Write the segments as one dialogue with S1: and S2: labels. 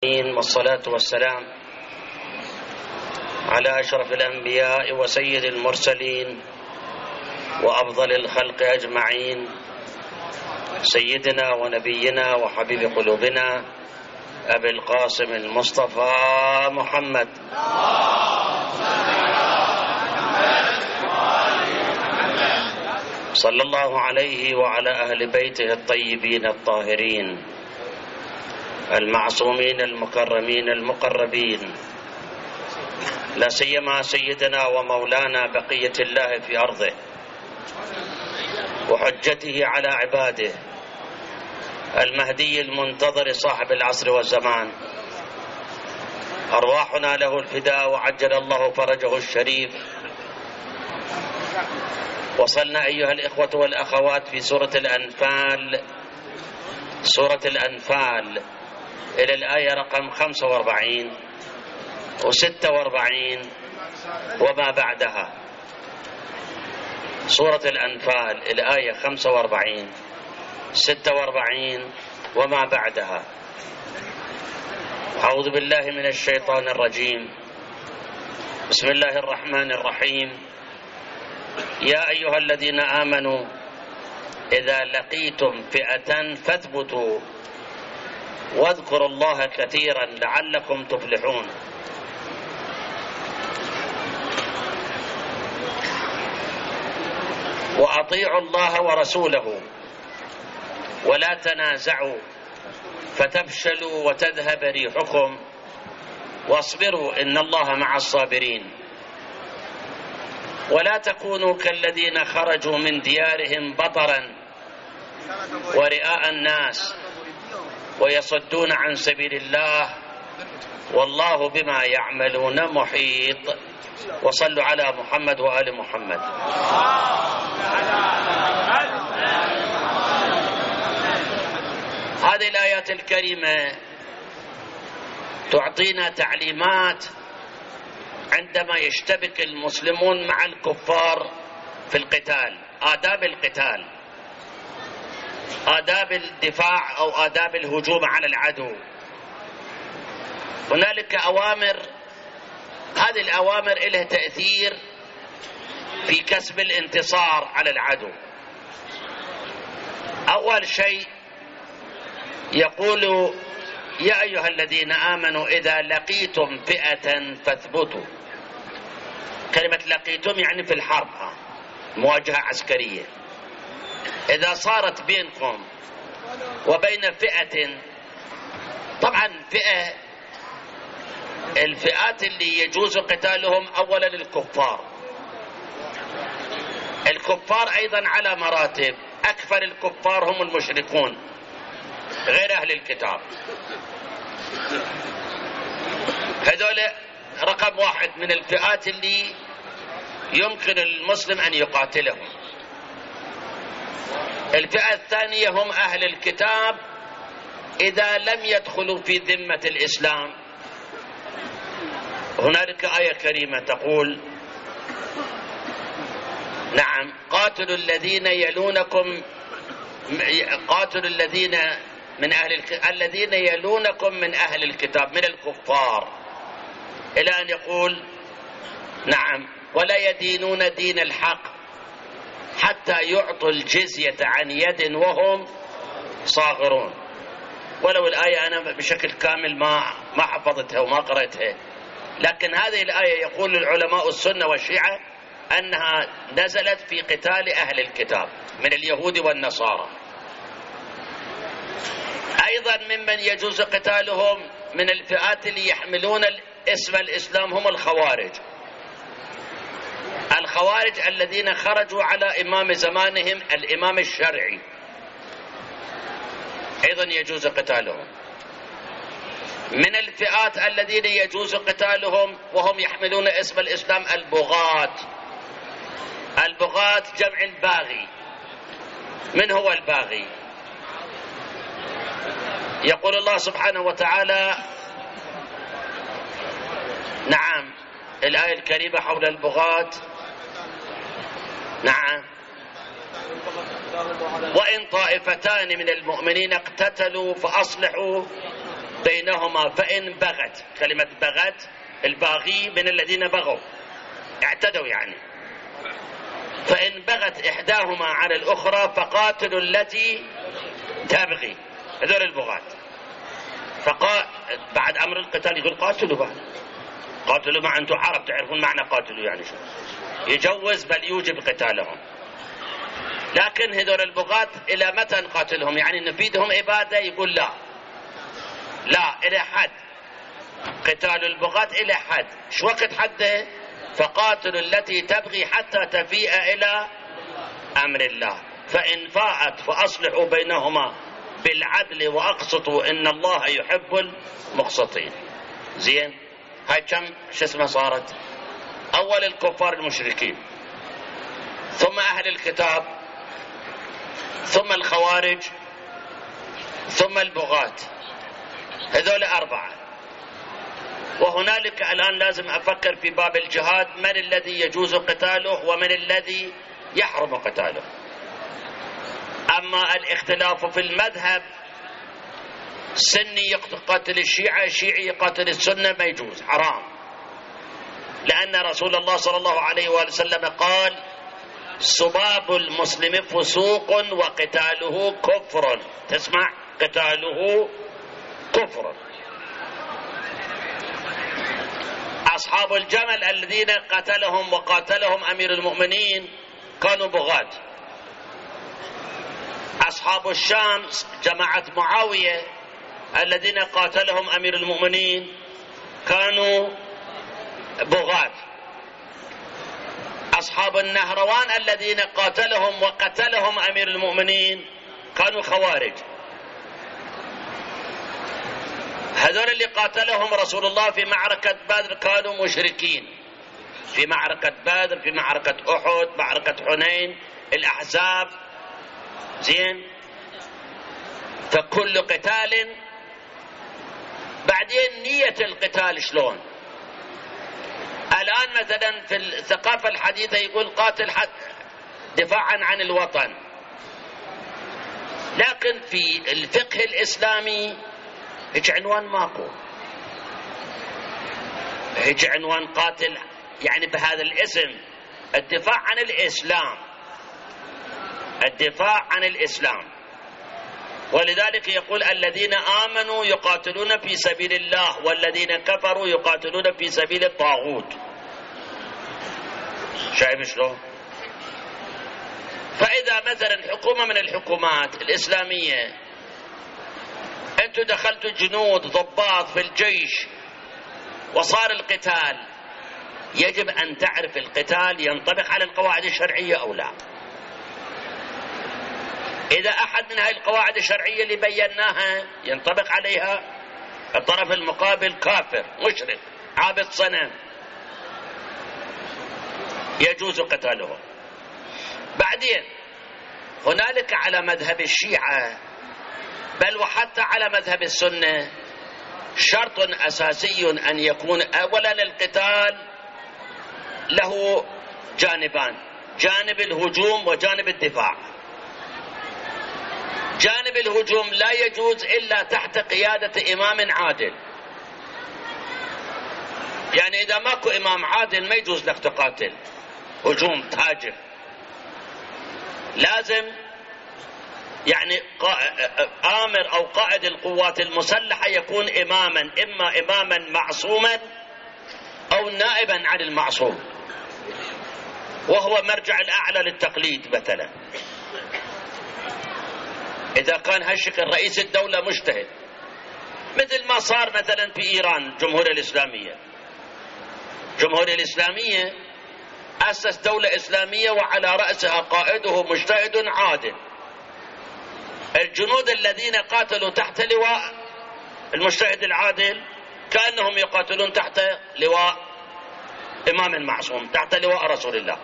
S1: والصلاة والسلام على أشرف الأنبياء وسيد المرسلين وأفضل الخلق أجمعين، سيدنا ونبينا وحبيب قلوبنا أبي القاسم المصطفى محمد صلى الله عليه وعلى أهل بيته الطيبين الطاهرين المعصومين المكرمين المقربين، لا سيما سيدنا ومولانا بقية الله في أرضه وحجته على عباده المهدي المنتظر صاحب العصر والزمان، أرواحنا له الفداء وعجل الله فرجه الشريف. وصلنا أيها الإخوة والأخوات في سورة الأنفال إلى الآية رقم 45 و46 وما بعدها. سورة الأنفال الآية 45 46 وما بعدها. أعوذ بالله من الشيطان الرجيم. بسم الله الرحمن الرحيم. يا أيها الذين آمنوا إذا لقيتم فئة فاثبتوا واذكروا الله كثيرا لعلكم تفلحون. وأطيعوا الله ورسوله ولا تنازعوا فتفشلوا وتذهب ريحكم واصبروا إن الله مع الصابرين. ولا تكونوا كالذين خرجوا من ديارهم بطرا ورئاء الناس ويصدون عن سبيل الله والله بما يعملون محيط. وصلوا على محمد وآل محمد. هذه الآيات الكريمة تعطينا تعليمات عندما يشتبك المسلمون مع الكفار في القتال، آداب القتال، آداب الدفاع أو آداب الهجوم على العدو. هنالك أوامر، هذه الأوامر لها تأثير في كسب الانتصار على العدو. أول شيء يقول يا أيها الذين آمنوا إذا لقيتم فئة فاثبتوا. كلمة لقيتم يعني في الحرب، مواجهة عسكرية. إذا صارت بينكم وبين فئة، طبعا فئة، الفئات اللي يجوز قتالهم أولا الكفار. الكفار أيضا على مراتب، أكثر الكفار هم المشركون غير أهل الكتاب، هذول رقم واحد من الفئات اللي يمكن المسلم أن يقاتلهم. الفئة الثانية هم أهل الكتاب إذا لم يدخلوا في ذمة الإسلام. هنالك آية كريمة تقول نعم قاتلوا الذين يلونكم، قاتلوا الذين من الذين يلونكم من أهل الكتاب من الكفار، إلى أن يقول نعم ولا يدينون دين الحق حتى يعطوا الجزية عن يد وهم صاغرون. ولو الآية أنا بشكل كامل ما حفظتها وما قرأتها، لكن هذه الآية يقول العلماء السنة والشيعة أنها نزلت في قتال أهل الكتاب من اليهود والنصارى. أيضا ممن يجوز قتالهم من الفئات اللي يحملون اسم الإسلام هم الخوارج. الخوارج الذين خرجوا على إمام زمانهم الإمام الشرعي أيضا يجوز قتالهم. من الفئات الذين يجوز قتالهم وهم يحملون اسم الإسلام البغاة. البغاة جمع الباغي. من هو الباغي؟ يقول الله سبحانه وتعالى نعم الآية الكريمة حول البغاة، نعم وإن طائفتان من المؤمنين اقتتلوا فأصلحوا بينهما فإن بغت، كلمة بغت الباغي من الذين بغوا اعتدوا يعني، فإن بغت إحداهما على الأخرى فقاتلوا التي تبغي، هذول البغاة. بعد أمر القتال يقول قاتلوا بعد، قاتلوا مع أنتم عرب تعرفون معنى قاتلوا يعني شو، يجوز بل يوجب قتالهم. لكن هذول البغاة إلى متى نقاتلهم؟ يعني نفيدهم إبادة؟ يقول لا، لا إلى حد، قتال البغاة إلى حد. شو وقت حده؟ فقاتلوا التي تبغي حتى تفيء إلى أمر الله، فإن فاءت فأصلحوا بينهما بالعدل وأقسطوا إن الله يحب المقسطين. زين، هاي كم شو اسمها صارت؟ أول الكفار المشركين، ثم أهل الكتاب، ثم الخوارج، ثم البغاة، هذول أربعة. وهنالك الآن لازم أفكر في باب الجهاد، من الذي يجوز قتاله ومن الذي يحرم قتاله. أما الاختلاف في المذهب، سني يقتل الشيعة، شيعي يقتل السنة، ما يجوز، حرام، لأن رسول الله صلى الله عليه وسلم قال سباب المسلم فسوق وقتاله كفر. تسمع؟ قتاله كفر. أصحاب الجمل الذين قتلهم وقاتلهم أمير المؤمنين كانوا بغاة. أصحاب الشام جماعة معاوية الذين قاتلهم أمير المؤمنين كانوا بغاة. أصحاب النهروان الذين قاتلهم وقتلهم أمير المؤمنين كانوا خوارج. هذول اللي قاتلهم رسول الله في معركة بدر كانوا مشركين، في معركة بدر، في معركة أحد، معركة حنين، الأحزاب. زين، فكل قتال. بعدين نية القتال شلون؟ الآن مثلا في الثقافة الحديثة يقول قاتل دفاعا عن الوطن، لكن في الفقه الإسلامي هيك عنوان ماكو، هيك عنوان قاتل يعني بهذا الاسم، الدفاع عن الإسلام، الدفاع عن الإسلام. ولذلك يقول الذين آمنوا يقاتلون في سبيل الله والذين كفروا يقاتلون في سبيل الطاغوت. شايف شلون؟ فإذا مثلا حكومة من الحكومات الإسلامية أنتوا دخلتوا جنود ضباط في الجيش وصار القتال، يجب أن تعرف القتال ينطبق على القواعد الشرعية أو لا. إذا أحد من هذه القواعد الشرعية اللي بيناها ينطبق عليها، الطرف المقابل كافر مشرك عابد صنم، يجوز قتاله. بعدين هنالك على مذهب الشيعة بل وحتى على مذهب السنة شرط أساسي أن يكون أولا القتال له جانبان، جانب الهجوم وجانب الدفاع. جانب الهجوم لا يجوز إلا تحت قيادة إمام عادل، يعني إذا ماكو إمام عادل ما يجوز لك تقاتل هجوم تاجر، لازم يعني آمر أو قائد القوات المسلحة يكون إماما، إما إماما معصوما أو نائبا عن المعصوم، وهو مرجع الأعلى للتقليد. مثلا إذا كان هالشكل رئيس الدولة مجتهد، مثل ما صار مثلا في إيران الجمهورية الإسلامية. الجمهورية الإسلامية أسس دولة إسلامية وعلى رأسها قائده مجتهد عادل. الجنود الذين قاتلوا تحت لواء المجتهد العادل كأنهم يقاتلون تحت لواء إمام معصوم، تحت لواء رسول الله.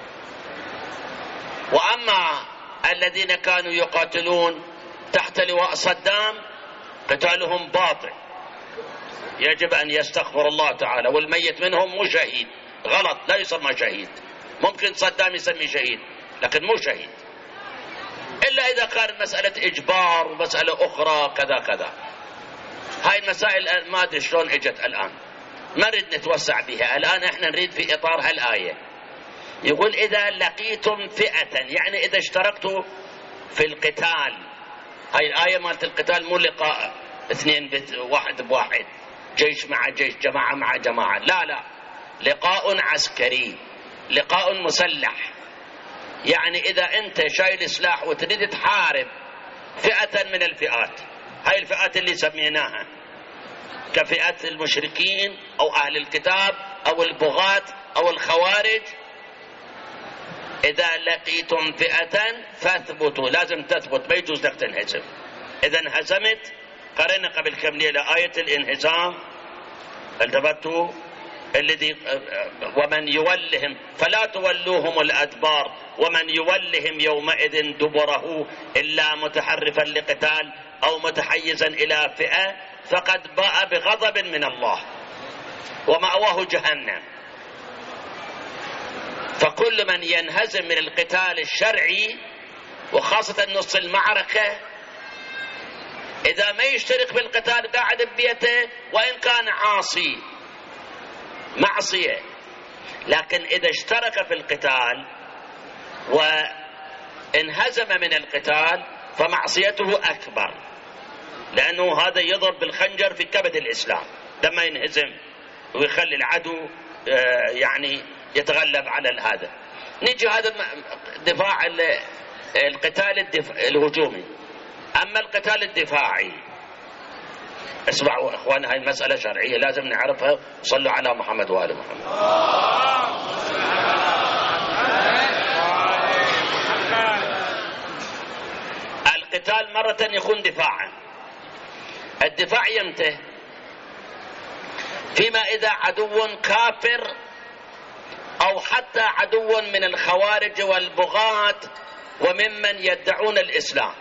S1: وأما الذين كانوا يقاتلون تحت لواء صدام قتالهم باطل، يجب أن يستغفر الله تعالى، والميت منهم مو شهيد، غلط، لا يسمى شهيد. ممكن صدام يسمي شهيد لكن مو شهيد، إلا إذا كانت مسألة إجبار ومسألة أخرى كذا كذا. هاي المسائل ما أدري شلون إجت الآن، ما نريد نتوسع بها الآن، إحنا نريد في إطار هالآية. يقول إذا لقيتم فئة، يعني إذا اشتركتوا في القتال. هاي الآية مالت القتال مو لقاء اثنين واحد بواحد، جيش مع جيش، جماعة مع جماعة، لا لا، لقاء عسكري، لقاء مسلح. يعني إذا أنت شايل سلاح وتريد تحارب فئة من الفئات، هاي الفئات اللي سميناها كفئة المشركين أو أهل الكتاب أو البغاة أو الخوارج، إذا لقيتم فئة فاثبتوا، لازم تثبت، ما يجوز لك تنهزم. إذا انهزمت، قرأنا قبل كم ليلة آية الانهزام، التفتوا الذي ومن يولهم فلا تولوهم الأدبار ومن يولهم يومئذ دبره إلا متحرفا لقتال أو متحيزا إلى فئة فقد باء بغضب من الله ومأواه جهنم. فكل من ينهزم من القتال الشرعي وخاصة نص المعركة، إذا ما يشترك بالقتال قاعد ببيته وإن كان عاصي معصية، لكن إذا اشترك في القتال وانهزم من القتال فمعصيته أكبر، لأنه هذا يضرب بالخنجر في كبد الإسلام لما ينهزم ويخلي العدو يعني يتغلب على هذا. نجي هذا دفاع القتال الهجومي. أما القتال الدفاعي، اسمعوا اخوان، هاي المسألة شرعية لازم نعرفها. صلوا على محمد وآل محمد. القتال مرة يكون دفاعا. الدفاع يمتى؟ فيما إذا عدو كافر أو حتى عدو من الخوارج والبغاة وممن يدعون الإسلام،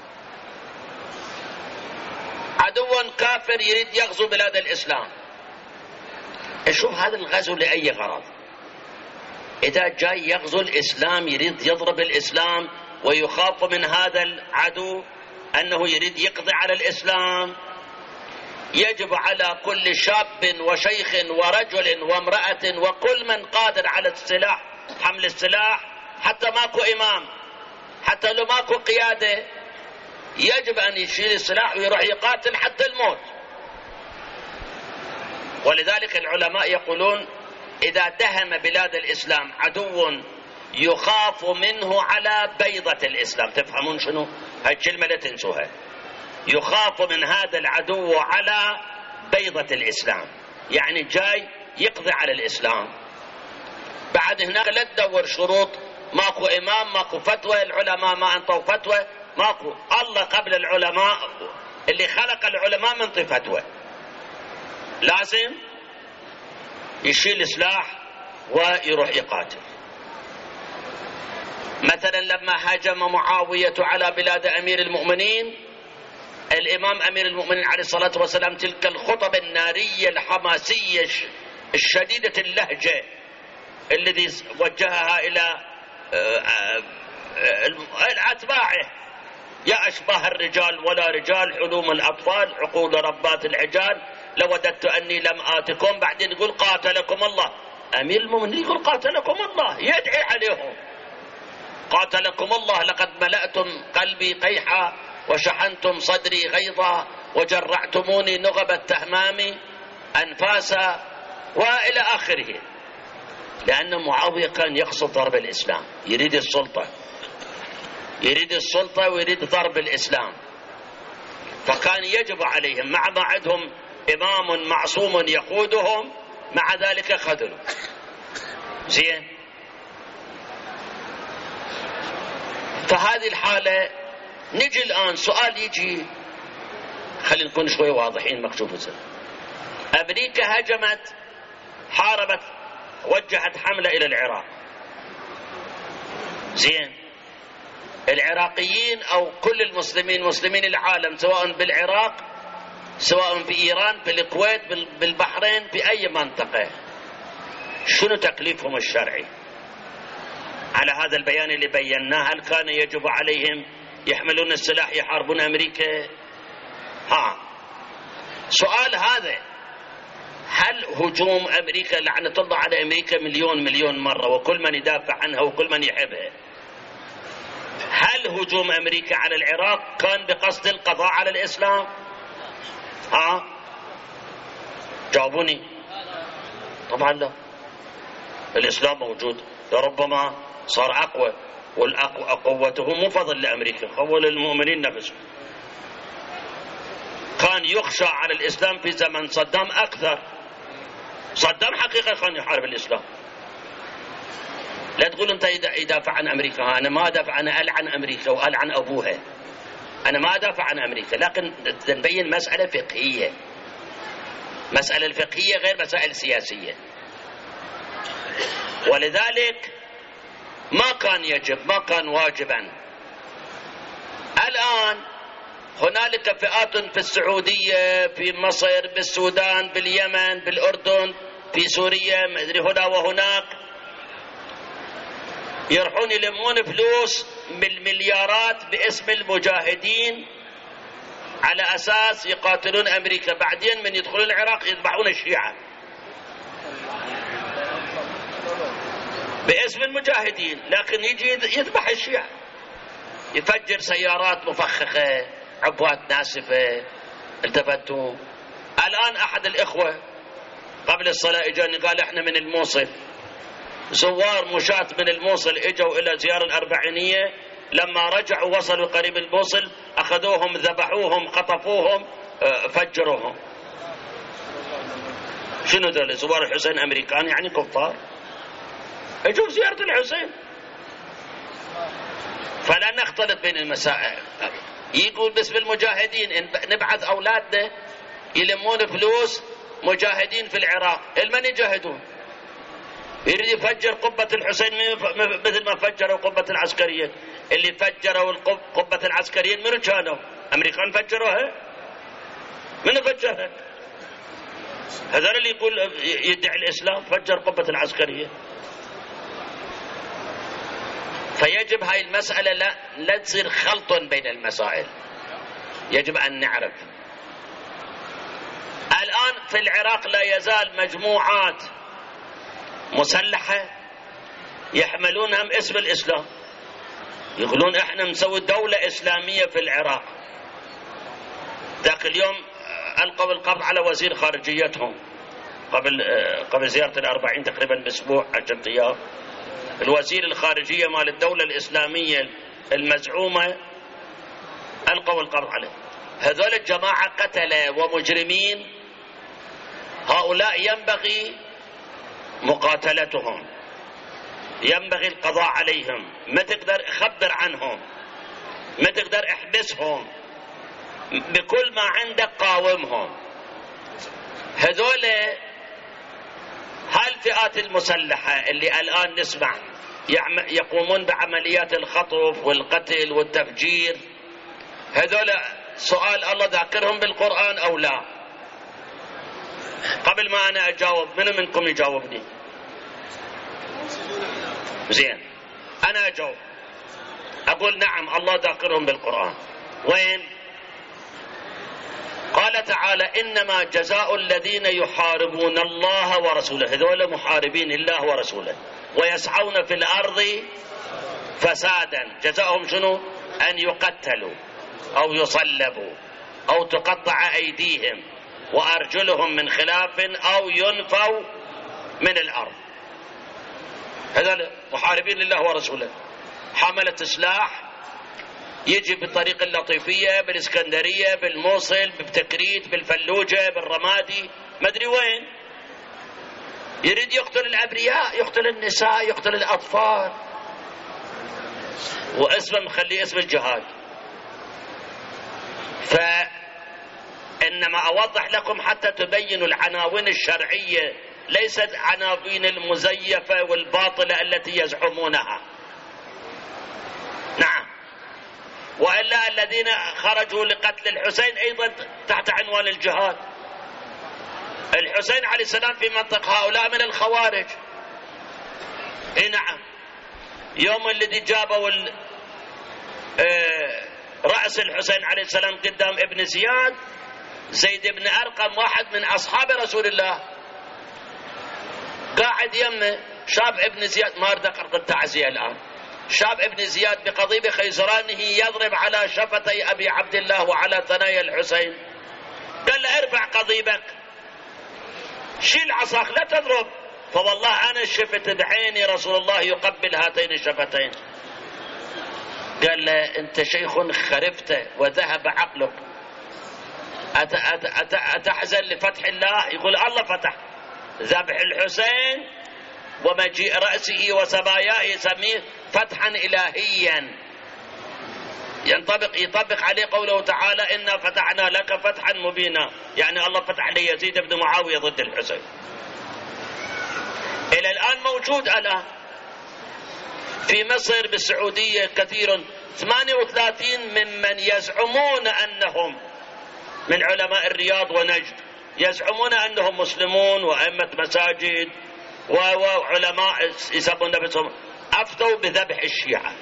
S1: عدو كافر يريد يغزو بلاد الإسلام. شوف هذا الغزو لأي غرض؟ إذا جاي يغزو الإسلام يريد يضرب الإسلام ويخاف من هذا العدو أنه يريد يقضي على الإسلام، يجب على كل شاب وشيخ ورجل وامرأة وكل من قادر على السلاح، حمل السلاح، حتى ماكو إمام، حتى لو ماكو قيادة، يجب أن يشيل السلاح ويروح يقاتل حتى الموت. ولذلك العلماء يقولون إذا دهم بلاد الإسلام عدو يخاف منه على بيضة الإسلام، تفهمون شنو؟ هاي الكلمة لا تنسوها. يخاف من هذا العدو على بيضة الإسلام، يعني جاي يقضي على الإسلام. بعد هناك لا تدور شروط، ماكو إمام، ماكو فتوى، العلماء ما أنطوا فتوى، ماكو. الله قبل العلماء، اللي خلق العلماء منطي فتوى. لازم يشيل سلاح ويروح يقاتل. مثلا لما هاجم معاوية على بلاد أمير المؤمنين، الإمام أمير المؤمنين عليه الصلاة والسلام تلك الخطب النارية الحماسية الشديدة اللهجة الذي وجهها إلى أتباعه: يا أشباه الرجال ولا رجال، حلوم الأطفال، عقول ربات العجال، لوددت أني لم آتكم. بعدين يقول قاتلكم الله. أمير المؤمنين يقول قاتلكم الله، يدعي عليهم: قاتلكم الله، لقد ملأتم قلبي قيحا وشحنتم صدري غيظا وجرعتموني نغب التهمام أنفاسا، وإلى آخره. لأن معاوية كان يقصد ضرب الإسلام، يريد السلطة، يريد السلطة ويريد ضرب الإسلام. فكان يجب عليهم مع ما عندهم إمام معصوم يقودهم، مع ذلك خذلوا. زين، فهذه الحالة نجي الآن سؤال يجي، خلينا نكون شوي واضحين. مكتوب زين، أمريكا هجمت، حاربت، وجهت حملة إلى العراق. زين، العراقيين أو كل المسلمين، مسلمين العالم، سواء بالعراق، سواء في إيران، في الكويت، بالبحرين، في أي منطقة، شنو تكليفهم الشرعي على هذا البيان اللي بيناه؟ هل كان يجب عليهم يحملون السلاح يحاربون أمريكا؟ سؤال هذا، هل هجوم أمريكا لعنة الله على أمريكا مليون مرة وكل من يدافع عنها وكل من يحبها، هل هجوم أمريكا على العراق كان بقصد القضاء على الإسلام؟ جاوبوني. طبعا لا، الإسلام موجود، لربما صار أقوى، قوته مو فضل لأمريكا، قوة للمؤمنين نفسهم. كان يخشى على الإسلام في زمن صدام أكثر. صدام حقيقة كان يحارب الإسلام. لا تقول أنت يدافع عن أمريكا، أنا ما أدافع، أنا ألعن أمريكا وألعن أبوها، أنا ما أدافع عن أمريكا، لكن نبين مسألة فقهية. مسألة الفقهية غير مسائل سياسية. ولذلك ما كان يجب، ما كان واجبا. الآن هنالك فئات في السعودية، في مصر، بالسودان، باليمن، بالأردن، في سوريا، ما أدري هنا وهناك، يروحون يلمون فلوس بالمليارات باسم المجاهدين على أساس يقاتلون أمريكا، بعدين من يدخلون العراق يذبحون الشيعة باسم المجاهدين، لكن يجي يذبح الشيعة، يفجر سيارات مفخخة، عبوات ناسفة. التفتوا الآن أحد الإخوة قبل الصلاة إجاني قال إحنا من الموصل، زوار مشاة من الموصل إجوا إلى زيارة الأربعينية، لما رجعوا وصلوا قريب الموصل أخذوهم ذبحوهم خطفوهم فجروهم. شنو ذول زوار الحسين أمريكان يعني كفار؟ اجوا زيارة الحسين. فلا نختلط بين المسائل. يقول باسم المجاهدين نبعث أولادنا يلمون فلوس مجاهدين في العراق، من يجاهدون؟ يريد يفجر قبة الحسين مثل ما فجروا قبة العسكريين. اللي فجروا قبة العسكريين منو كانوا؟ أمريكان فجروها؟ منو فجرها؟ هذا اللي يقول يدعي الإسلام فجر قبة العسكريين. فيجب هاي المسألة لا تصير خلط بين المسائل، يجب أن نعرف. الآن في العراق لا يزال مجموعات مسلحة يحملونها اسم الإسلام، يقولون احنا نسوي دولة إسلامية في العراق. ذاك اليوم ألقوا القبض على وزير خارجيتهم قبل زيارة الأربعين تقريبا بأسبوع، 10 أيام. الوزير الخارجية مال الدولة الإسلامية المزعومة ألقوا القبض عليه. هذول الجماعة قتلة ومجرمين، هؤلاء ينبغي مقاتلتهم، ينبغي القضاء عليهم. ما تقدر خبر عنهم، ما تقدر احبسهم، بكل ما عندك قاومهم. هذول هالفئات المسلحة اللي الآن نسمع يقومون بعمليات الخطف والقتل والتفجير، هذول سؤال الله ذاكرهم بالقرآن أو لا؟ قبل ما أنا أجاوب منو منكم يجاوبني؟ زين، أنا أجاوب أقول نعم الله ذاكرهم بالقرآن. وين؟ قال تعالى إنما جزاء الذين يحاربون الله ورسوله، هذول محاربين الله ورسوله ويسعون في الأرض فسادا، جزاؤهم شنو؟ أن يقتلوا أو يصلبوا أو تقطع أيديهم وأرجلهم من خلاف أو ينفوا من الأرض. هذول محاربين لله ورسوله، حملة سلاح، يجي بالطريق اللطيفية، بالإسكندرية، بالموصل، بتكريت، بالفلوجة، بالرمادي، ما أدري وين، يريد يقتل الأبرياء، يقتل النساء، يقتل الأطفال، واسمه مخليه اسم الجهاد. فإنما أوضح لكم حتى تبينوا العناوين الشرعية، ليست عناوين المزيفة والباطلة التي يزعمونها. نعم، وإلا الذين خرجوا لقتل الحسين أيضا تحت عنوان الجهاد. الحسين عليه السلام في منطقة، هؤلاء من الخوارج. اي نعم، يوم الذي جابوا رأس الحسين عليه السلام قدام ابن زياد، زيد بن أرقم واحد من أصحاب رسول الله قاعد يمه شاب ابن زياد، ما أريد أقرأ التعزية الآن، شاب ابن زياد بقضيب خيزرانه يضرب على شفتي أبي عبد الله وعلى ثنايا الحسين. قال له ارفع قضيبك، شيل عصاك لا تضرب، فوالله أنا شفت بعيني رسول الله يقبل هاتين الشفتين. قال له أنت شيخ خرفت وذهب عقلك، أتحزن لفتح الله؟ يقول الله فتح، ذبح الحسين ومجيء رأسه وسباياه يسميه فتحا إلهيا، يطبق عليه قوله تعالى إنا فتحنا لك فتحا مبينا، يعني الله فتح ليزيد بن معاوية ضد الحسين. إلى الآن موجود الآن في مصر بالسعودية كثير، 38 ممن يزعمون أنهم من علماء الرياض ونجد، يزعمون أنهم مسلمون وأئمة مساجد وعلماء يسمون نفسهم، أفتوا بذبح الشيعة.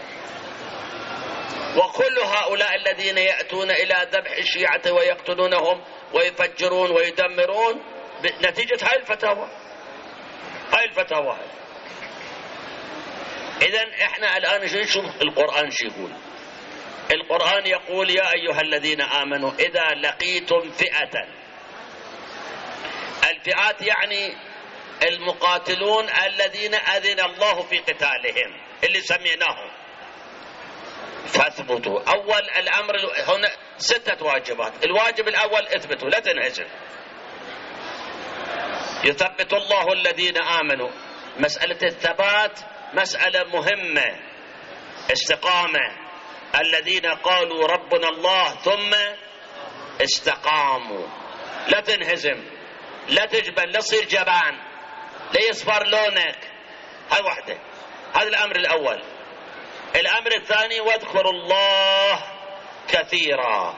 S1: وكل هؤلاء الذين يأتون إلى ذبح الشيعة ويقتلونهم ويفجرون ويدمرون نتيجة هاي الفتاوى. إذن إحنا الآن نشوف القرآن شو يقول. القرآن يقول يا أيها الذين آمنوا إذا لقيتم فئة، الفئات يعني المقاتلون الذين أذن الله في قتالهم اللي سميناهم، فاثبتوا. أول الأمر هنا 6 واجبات. الواجب الأول اثبتوا لا تنهزم، يثبت الله الذين آمنوا. مسألة الثبات مسألة مهمة، استقامة، الذين قالوا ربنا الله ثم استقاموا. لا تنهزم، لا تجبن، لا تصير جبان، لا يصفر لونك. هاي وحدة، هذا الأمر الأول. الأمر الثاني واذكروا الله كثيرا،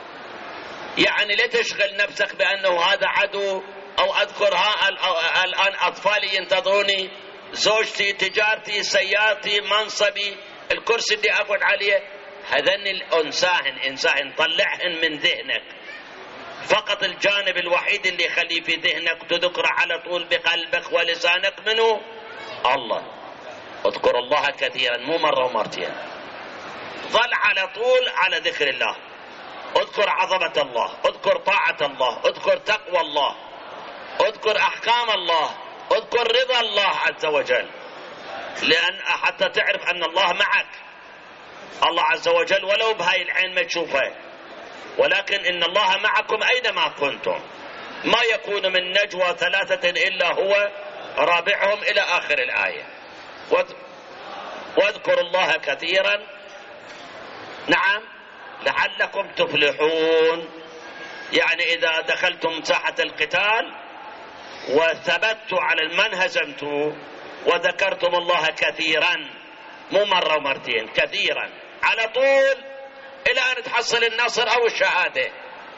S1: يعني لا تشغل نفسك بأنه هذا عدو، أو أذكرها الآن أطفالي ينتظروني، زوجتي، تجارتي، سيارتي، منصبي، الكرسي اللي أقعد عليه. هذن الأنساهن طلعهن من ذهنك. فقط الجانب الوحيد اللي يخلي في ذهنك تذكر على طول بقلبك ولسانك منه الله. اذكر الله كثيرا، مو مرة ومرتين، ظل على طول على ذكر الله. اذكر عظمة الله، اذكر طاعة الله، اذكر تقوى الله، اذكر أحكام الله، اذكر رضا الله عز وجل، لأن حتى تعرف أن الله معك. الله عز وجل ولو بهاي العين ما تشوفه، ولكن إن الله معكم أينما كنتم، ما يكون من نجوى 3 إلا هو رابعهم إلى آخر الآية. واذكروا الله كثيرا، نعم، لعلكم تفلحون. يعني إذا دخلتم ساحة القتال وثبتوا على المنهزمتوا وذكرتم الله كثيرا، مو مرة ومرتين، كثيرا على طول إلى أن تحصل النصر أو الشهادة.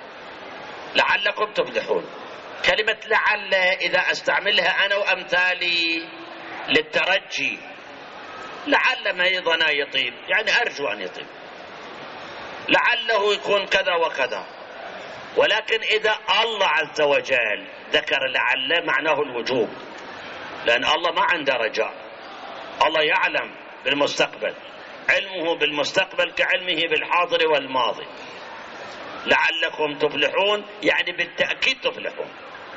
S1: لعلكم تفلحون. كلمة لعل إذا أستعملها أنا وأمثالي للترجي، لعل ما يظن يطيب، يعني أرجو أن يطيب، لعله يكون كذا وكذا. ولكن إذا الله عز وجل ذكر لعل معناه الوجوب، لأن الله ما عنده رجاء، الله يعلم بالمستقبل، علمه بالمستقبل كعلمه بالحاضر والماضي. لعلكم تفلحون يعني بالتأكيد تفلحون.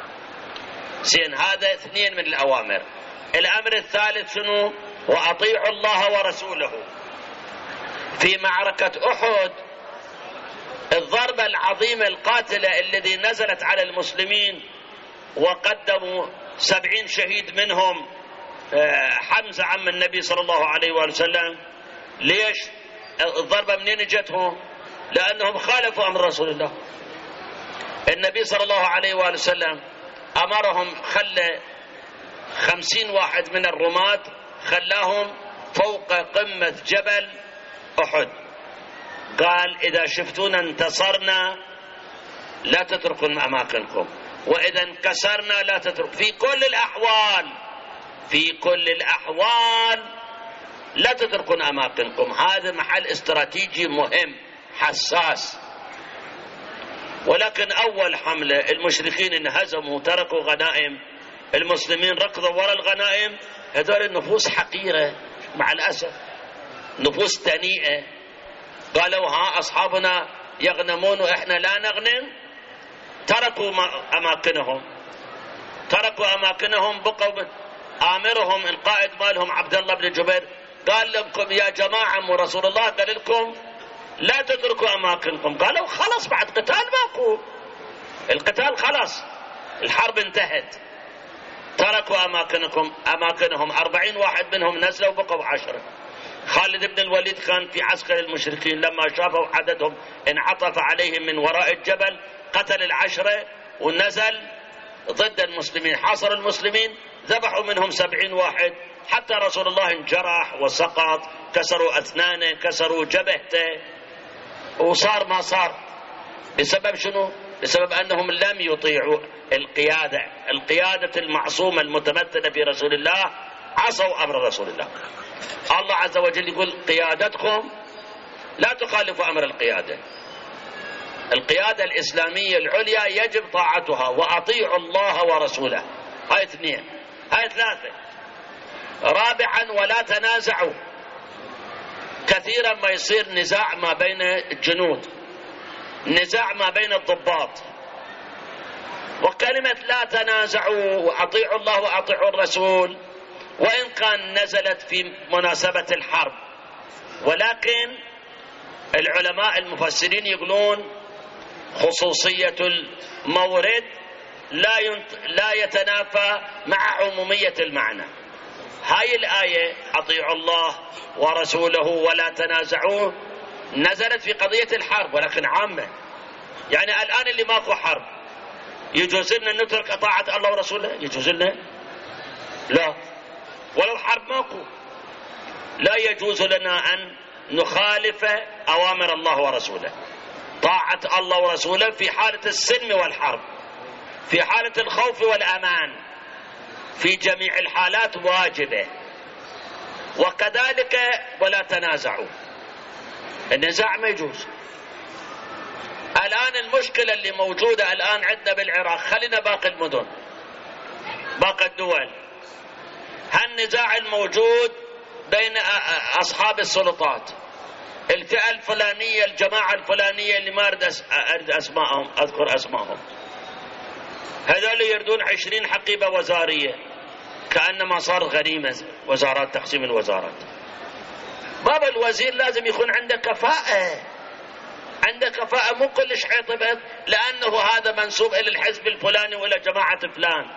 S1: زين، هذا 2 من الأوامر. الأمر الثالث شنو؟ وأطيعوا الله ورسوله. في معركة أحد الضربة العظيمة القاتلة التي نزلت على المسلمين وقدموا 70 شهيد منهم حمزة عم النبي صلى الله عليه وسلم. ليش الضربة منين جتهم؟ لأنهم خالفوا أمر رسول الله. النبي صلى الله عليه وسلم أمرهم، خلى 50 واحد من الرماة خلاهم فوق قمة جبل أحد، قال إذا شفتونا انتصرنا لا تتركوا أماكنكم، وإذا انكسرنا لا تتركوا، في كل الأحوال لا تتركون أماكنكم. هذا محل استراتيجي مهم حساس. ولكن أول حملة المشركين انهزموا وتركوا غنائم، المسلمين ركضوا وراء الغنائم. هذول النفوس حقيرة مع الأسف، نفوس دنيئة. قالوا ها أصحابنا يغنمون وإحنا لا نغنم، تركوا أماكنهم بقوا. آمرهم القائد مالهم عبد الله بن جبير قال لكم يا جماعة رسول الله قال لكم لا تتركوا أماكنكم. قالوا خلاص بعد قتال ماكو، القتال خلاص، الحرب انتهت. تركوا أماكنهم 40 واحد منهم نزلوا وبقوا 10. خالد بن الوليد كان في عسكر المشركين، لما شافوا عددهم انعطف عليهم من وراء الجبل، قتل 10 ونزل ضد المسلمين، حاصر المسلمين، ذبحوا منهم 70 واحد، حتى رسول الله انجرح وسقط، كسروا أسنانه، كسروا جبهته، وصار ما صار. بسبب شنو؟ بسبب أنهم لم يطيعوا القيادة المعصومة المتمثلة في رسول الله، عصوا أمر رسول الله. الله عز وجل يقول قيادتكم لا تخالف أمر القيادة. القيادة الإسلامية العليا يجب طاعتها، وأطيعوا الله ورسوله. هاي 2. هاي 3. رابعا ولا تنازعوا. كثيرا ما يصير نزاع ما بين الجنود، نزاع ما بين الضباط، وكلمة لا تنازعوا وأطيعوا الله وأطيعوا الرسول وإن كان نزلت في مناسبة الحرب، ولكن العلماء المفسرين يقولون خصوصية المورد لا يتنافى مع عمومية المعنى. هاي الآية أطيعوا الله ورسوله ولا تنازعوا نزلت في قضية الحرب ولكن عامة. يعني الآن اللي ماكو حرب يجوز لنا أن نترك طاعة الله ورسوله؟ يجوز لنا؟ لا، ولو حرب ماكو لا يجوز لنا أن نخالف أوامر الله ورسوله. طاعة الله ورسوله في حالة السلم والحرب، في حالة الخوف والأمان، في جميع الحالات واجبة. وكذلك ولا تنازعوا، النزاع ما يجوز. الآن المشكلة اللي موجودة الآن عندنا بالعراق، خلينا باقي المدن باقي الدول، هالنزاع الموجود بين أصحاب السلطات، الفئة الفلانية، الجماعة الفلانية اللي ما أريد أذكر أسمائهم، هذول يردون 20 حقيبة وزارية كأنما صار غنيمة وزارات، تقسيم الوزارات. بابا الوزير لازم يكون عنده كفاءة، عنده كفاءة، مو كلش حيطبت لأنه هذا منسوب إلى الحزب الفلاني وإلى جماعة فلان.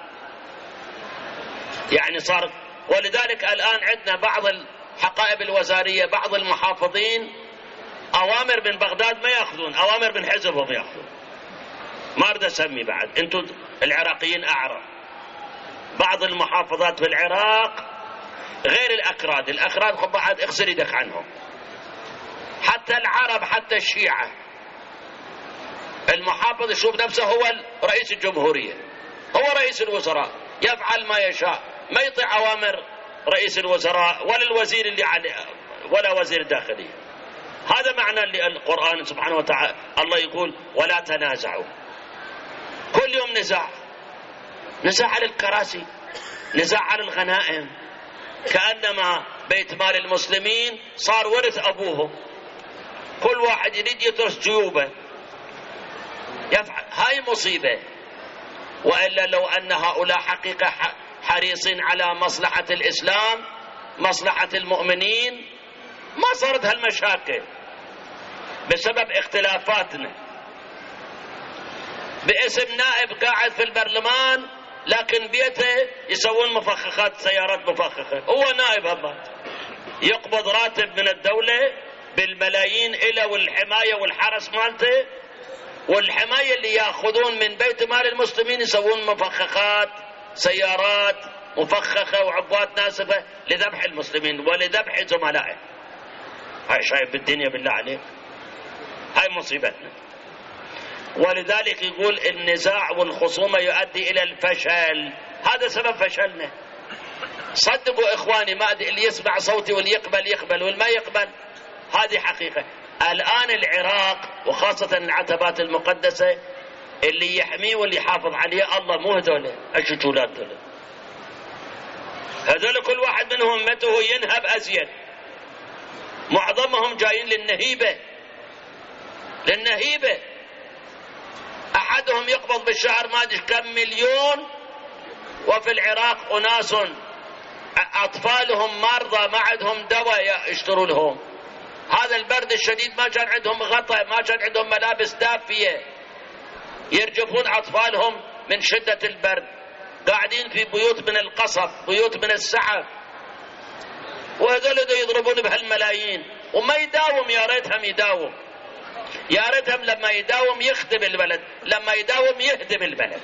S1: يعني صار، ولذلك الآن عندنا بعض الحقائب الوزارية، بعض المحافظين أوامر من بغداد ما يأخذون، أوامر من حزبهم يأخذون. ما أريد أسمي بعد، أنتم العراقيين أعرف. بعض المحافظات في العراق غير الأكراد خب بعد اغسل يدك عنهم، حتى العرب، حتى الشيعة. المحافظ يشوف نفسه هو رئيس الجمهورية، هو رئيس الوزراء، يفعل ما يشاء، ما يطيع أوامر رئيس الوزراء ولا الوزير اللي عليه ولا وزير الداخلية. هذا معنى اللي القرآن سبحانه وتعالى الله يقول ولا تنازعوا. كل يوم نزاع، نزاع على الكراسي، نزاع على الغنائم، كأنما بيت مال المسلمين صار ورث أبوهم، كل واحد يريد يترس جيوبه يفعل. هاي مصيبة. وإلا لو أن هؤلاء حقيقة حريصين على مصلحة الإسلام، مصلحة المؤمنين، ما صارت هالمشاكل بسبب اختلافاتنا. باسم نائب قاعد في البرلمان لكن بيته يسوون مفخخات، سيارات مفخخة، هو نائب همات، يقبض راتب من الدولة بالملايين إلى، والحماية والحرس مالته، والحماية اللي يأخذون من بيت مال المسلمين يسوون مفخخات، سيارات مفخخة وعبوات ناسفة لذبح المسلمين ولذبح زملائه. هاي شايف بالدنيا بالله عليك؟ هاي مصيبتنا. ولذلك يقول النزاع والخصومة يؤدي إلى الفشل، هذا سبب فشلنا. صدقوا إخواني، ما اللي يسمع صوتي واللي يقبل والما يقبل، هذه حقيقة. الآن العراق وخاصة العتبات المقدسة اللي يحميه واللي يحافظ عليه الله، مو هذول الشجولات دول. هذول كل واحد منهم همته ينهب أزيد، معظمهم جايين للنهيبة. أحدهم يقبض بالشهر ما أدري كم مليون، وفي العراق أناس أطفالهم مرضى ما عندهم دواء يشتروا لهم. هذا البرد الشديد ما كان عندهم غطاء، ما كان عندهم ملابس دافية، يرجفون أطفالهم من شدة البرد، قاعدين في بيوت من القصب، بيوت من السعف، وهذول يضربون بهالملايين وما يداوم. يا ريتهم يداوم، يا ريتهم لما يداوم يخدم البلد، لما يداوم يهدم البلد.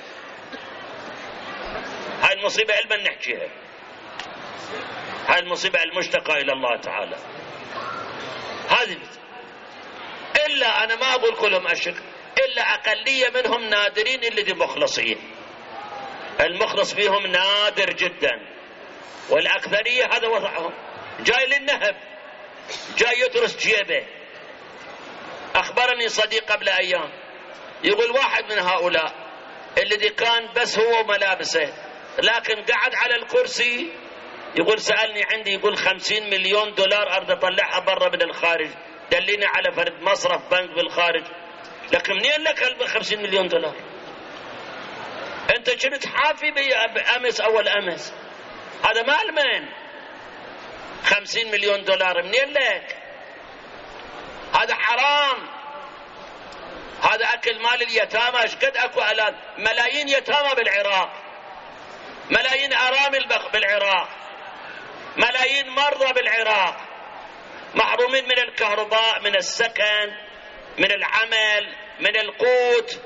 S1: هاي المصيبة علما نحكيها، هاي المصيبة المشتقة إلى الله تعالى. هذه إلا أنا ما أقول كلهم أشك، إلا أقلية منهم نادرين اللي مخلصين. المخلص فيهم نادر جدا، والأكثرية هذا وضعهم، جاي للنهب، جاي يترس جيبه. أخبرني صديق قبل أيام يقول واحد من هؤلاء الذي كان بس هو ملابسه، لكن قعد على الكرسي، يقول سألني عندي يقول 50 مليون دولار أريد أطلعها برا من الخارج، دليني على فرد مصرف بنك بالخارج. لكن منين لك 50 مليون دولار؟ أنت كنت حافي بأمس أول أمس، هذا مال من؟ 50 مليون دولار منين لك؟ هذا حرام، هذا أكل مال اليتامى. ايش قد أكو آلاف ملايين يتامى بالعراق، ملايين أرامل بالعراق، ملايين مرضى بالعراق، محرومين من الكهرباء، من السكن، من العمل، من القوت.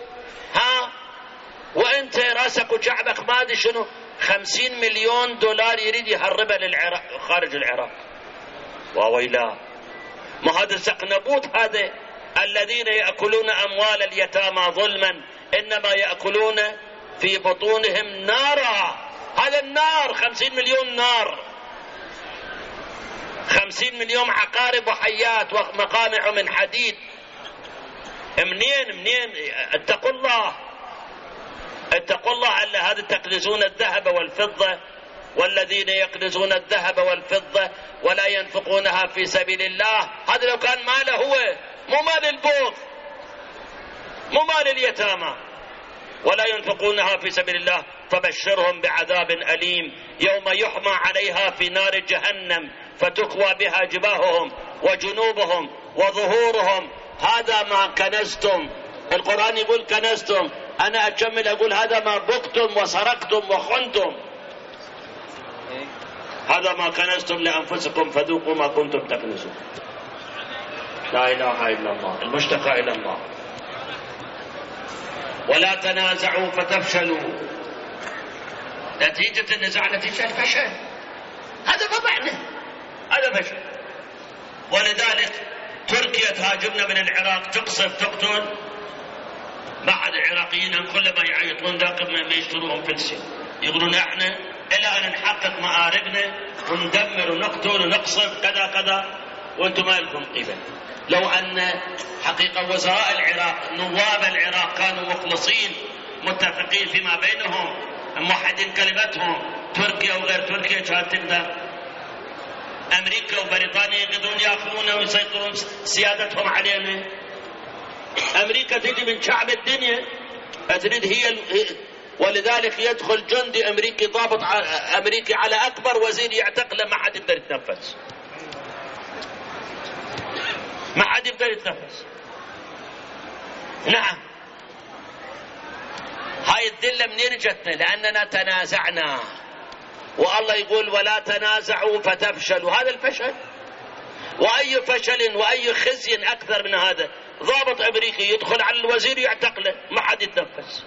S1: وانت راسك وشعبك ما ادري شنو 50 مليون دولار يريد يهربها للعراق خارج العراق. وويلا، ما هذا سقنبوت، هذا الذين يأكلون أموال اليتامى ظلما إنما يأكلون في بطونهم نارا. هذا النار 50 مليون نار، 50 مليون عقارب وحيات ومقامع من حديد. منين؟ اتقوا الله، اتقوا الله. ألا هذا تكنزون الذهب والفضة، والذين يكنزون الذهب والفضة ولا ينفقونها في سبيل الله. هذا لو كان ماله هو، مو مال البوق، مو مال اليتامى. ولا ينفقونها في سبيل الله فبشرهم بعذاب أليم يوم يحمى عليها في نار جهنم فتكوى بها جباههم وجنوبهم وظهورهم. هذا ما كنزتم. القرآن يقول كنزتم، أنا أكمل أقول هذا ما بقتم وسرقتم وخنتم. هذا ما كنزتم لأنفسكم فذوقوا ما كنتم تكنزون. لا إله إلا الله، المشتقى إلى الله. ولا تنازعوا فتفشلوا. نتيجة النزاع نتيجة الفشل، هذا طبعنا، هذا فشل. ولذلك تركيا تهاجمنا من العراق، تقصف تقتل. بعد العراقيين كلما يعيطون ذاك ما يشتروهم فلسين، يقولون احنا الى ان نحقق مآربنا وندمر ونقتل ونقصف كذا كذا، وانتم ما لكم قيمه. لو ان حقيقه وزراء العراق، نواب العراق كانوا مخلصين متفقين فيما بينهم، موحدين كلمتهم، تركيا وغير تركيا كانت تقدر. امريكا وبريطانيا يقدرون ياخذون ويسيطرون سيادتهم علينا. امريكا تجي من شعب الدنيا تريد هي ولذلك يدخل جندي امريكي ضابط امريكي على اكبر وزير يعتقله، ما حد يقدر يتنفس، ما حد يقدر يتنفس. نعم، هاي الذله منين جتنا؟ لاننا تنازعنا، والله يقول ولا تنازعوا فتفشلوا. هذا الفشل، واي فشل واي خزي اكثر من هذا. ضابط امريكي يدخل على الوزير يعتقله، ما حد يتنفس.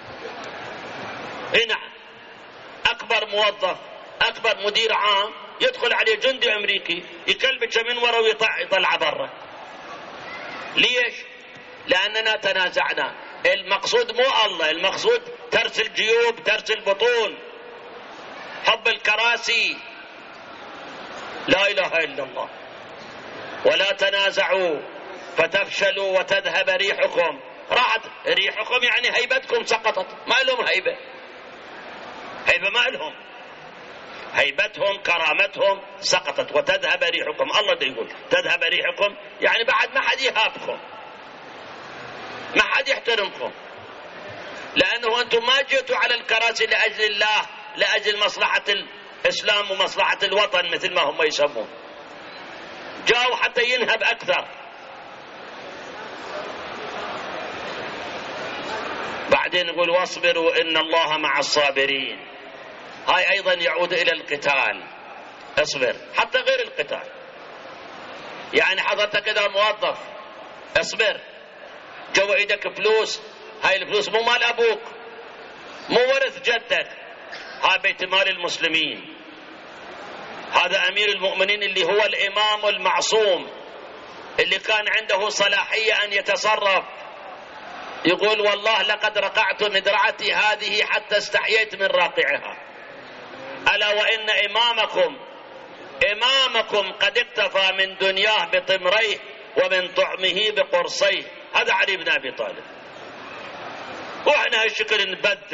S1: هنا اكبر موظف، اكبر مدير عام يدخل عليه جندي امريكي يكلبشه من ورا ويطلع برا. ليش؟ لاننا تنازعنا. المقصود مو الله، المقصود ترس الجيوب، ترس البطون، حب الكراسي. لا اله الا الله. ولا تنازعوا فتفشلوا وتذهب ريحكم. راحت ريحكم، يعني هيبتكم سقطت، ما لهم هيبة ما لهم، هيبتهم كرامتهم سقطت. وتذهب ريحكم، الله ده يقول تذهب ريحكم، يعني بعد ما حد يهابكم، ما حد يحترمكم، لأنه أنتم ما جئتوا على الكراسي لأجل الله، لأجل مصلحة الإسلام ومصلحة الوطن مثل ما هم يسمون، جاءوا حتى ينهب أكثر. بعدين يقول واصبروا إن الله مع الصابرين، هاي أيضا يعود إلى القتال، اصبر حتى غير القتال. يعني حضرتك إذا موظف اصبر، جو ايدك فلوس، هاي الفلوس مو مال أبوك، مو ورث جدك، هاي بيت مال المسلمين، هذا أمير المؤمنين اللي هو الإمام المعصوم اللي كان عنده صلاحية أن يتصرف. يقول والله لقد رقعت مدرعتي هذه حتى استحييت من راقعها، ألا وإن إمامكم قد اكتفى من دنياه بطمريه ومن طعمه بقرصيه. هذا علي بن أبي طالب. وإحنا هالشكل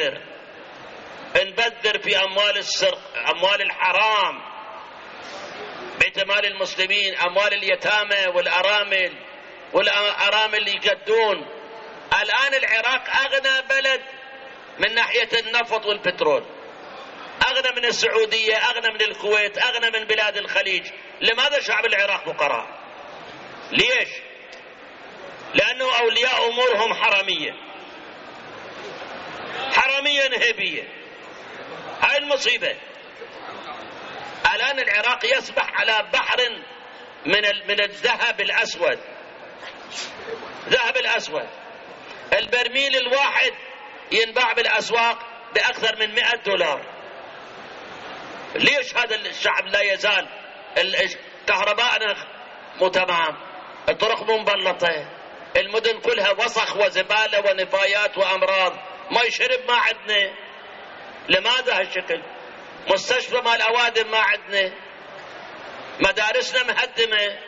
S1: نبذر في أموال السرق، أموال الحرام، بيت مال المسلمين، أموال اليتامى والأرامل يقدون. الآن العراق أغنى بلد من ناحية النفط والبترول، أغنى من السعودية، أغنى من الكويت، أغنى من بلاد الخليج. لماذا شعب العراق فقراء؟ ليش؟ لأنه أولياء أمورهم حرامية نهبية. هاي المصيبة. الآن العراق يسبح على بحر من الذهب الأسود، ذهب الأسود. البرميل الواحد ينباع بالأسواق بأكثر من $100. ليش هذا الشعب لا يزال؟ كهرباءنا مو تمام، الطرق مو مبلطة، المدن كلها وسخ وزبالة ونفايات وأمراض، ما يشرب ما عندنا. لماذا هالشكل؟ مستشفى مال أوادم ما عندنا، مدارسنا مهدمة.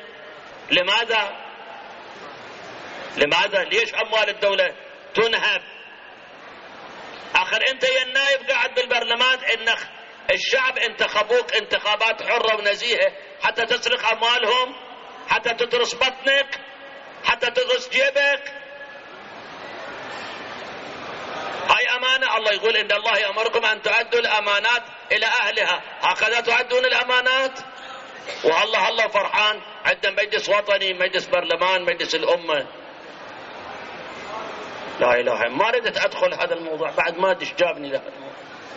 S1: لماذا؟ ليش أموال الدولة تنهب؟ آخر أنت يا النائب قاعد بالبرلمان، إن الشعب انتخبوك انتخابات حرة ونزيهة حتى تسرق أموالهم، حتى تدرس بطنك، حتى تدرس جيبك. هاي أمانة. الله يقول إن الله يأمركم أن تؤدوا الأمانات إلى أهلها، هكذا تؤدون الأمانات. والله فرحان عندنا مجلس وطني، مجلس برلمان، مجلس الأمة. لا إله، ما ردت أدخل هذا الموضوع بعد ما أدش جابني لهذا الموضوع.